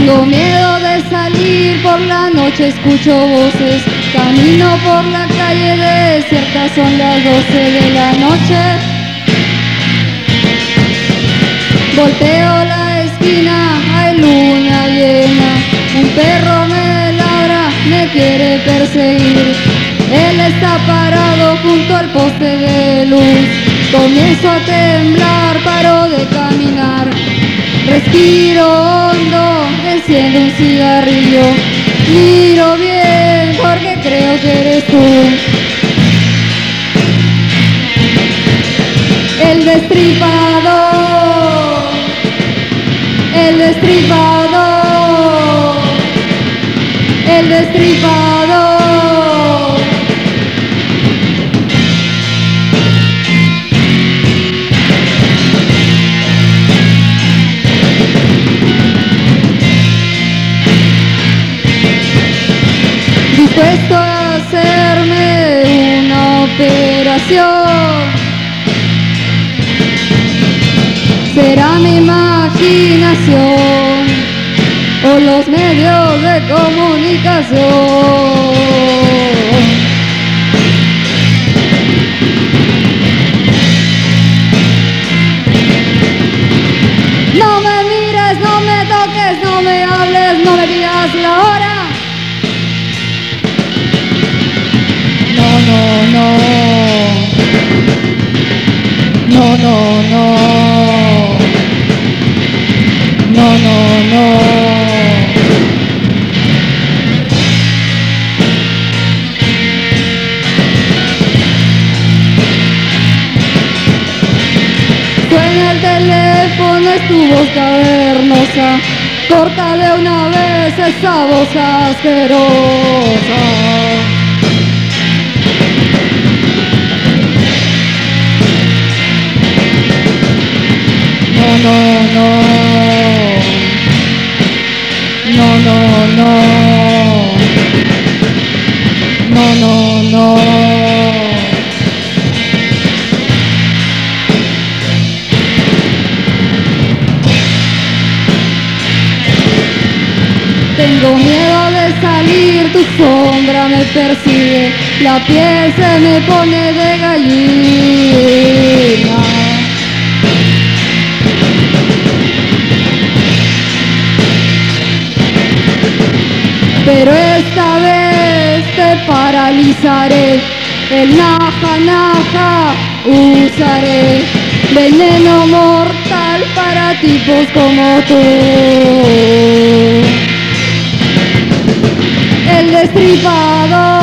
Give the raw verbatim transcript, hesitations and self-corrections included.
Tengo miedo de salir por la noche, escucho voces. Camino por la calle desierta, son las doce de la noche. Volteo la esquina, hay luna llena. Un perro me ladra, me quiere perseguir. Él está parado junto al poste de luz. Comienzo a temblar, paro de caminar. Respiro hondo, enciendo un cigarrillo. Miro bien porque creo que eres tú. El destripador, el destripador, el destripador. Dispuesto a hacerme una operación. Será mi imaginación o los medios de comunicación. No me mires, no me toques, no me hables, no me digas la hora. No, no, no, no, no, no, no, no. Suena el teléfono, es tu voz cavernosa, corta de una vez esa voz asquerosa. No, no, no, no, no, no, no, no, no. Tengo miedo de salir, tu sombra me persigue, la piel se me pone de gallina. Pero esta vez te paralizaré, el naja naja usaré, veneno mortal para tipos como tú. El destripador.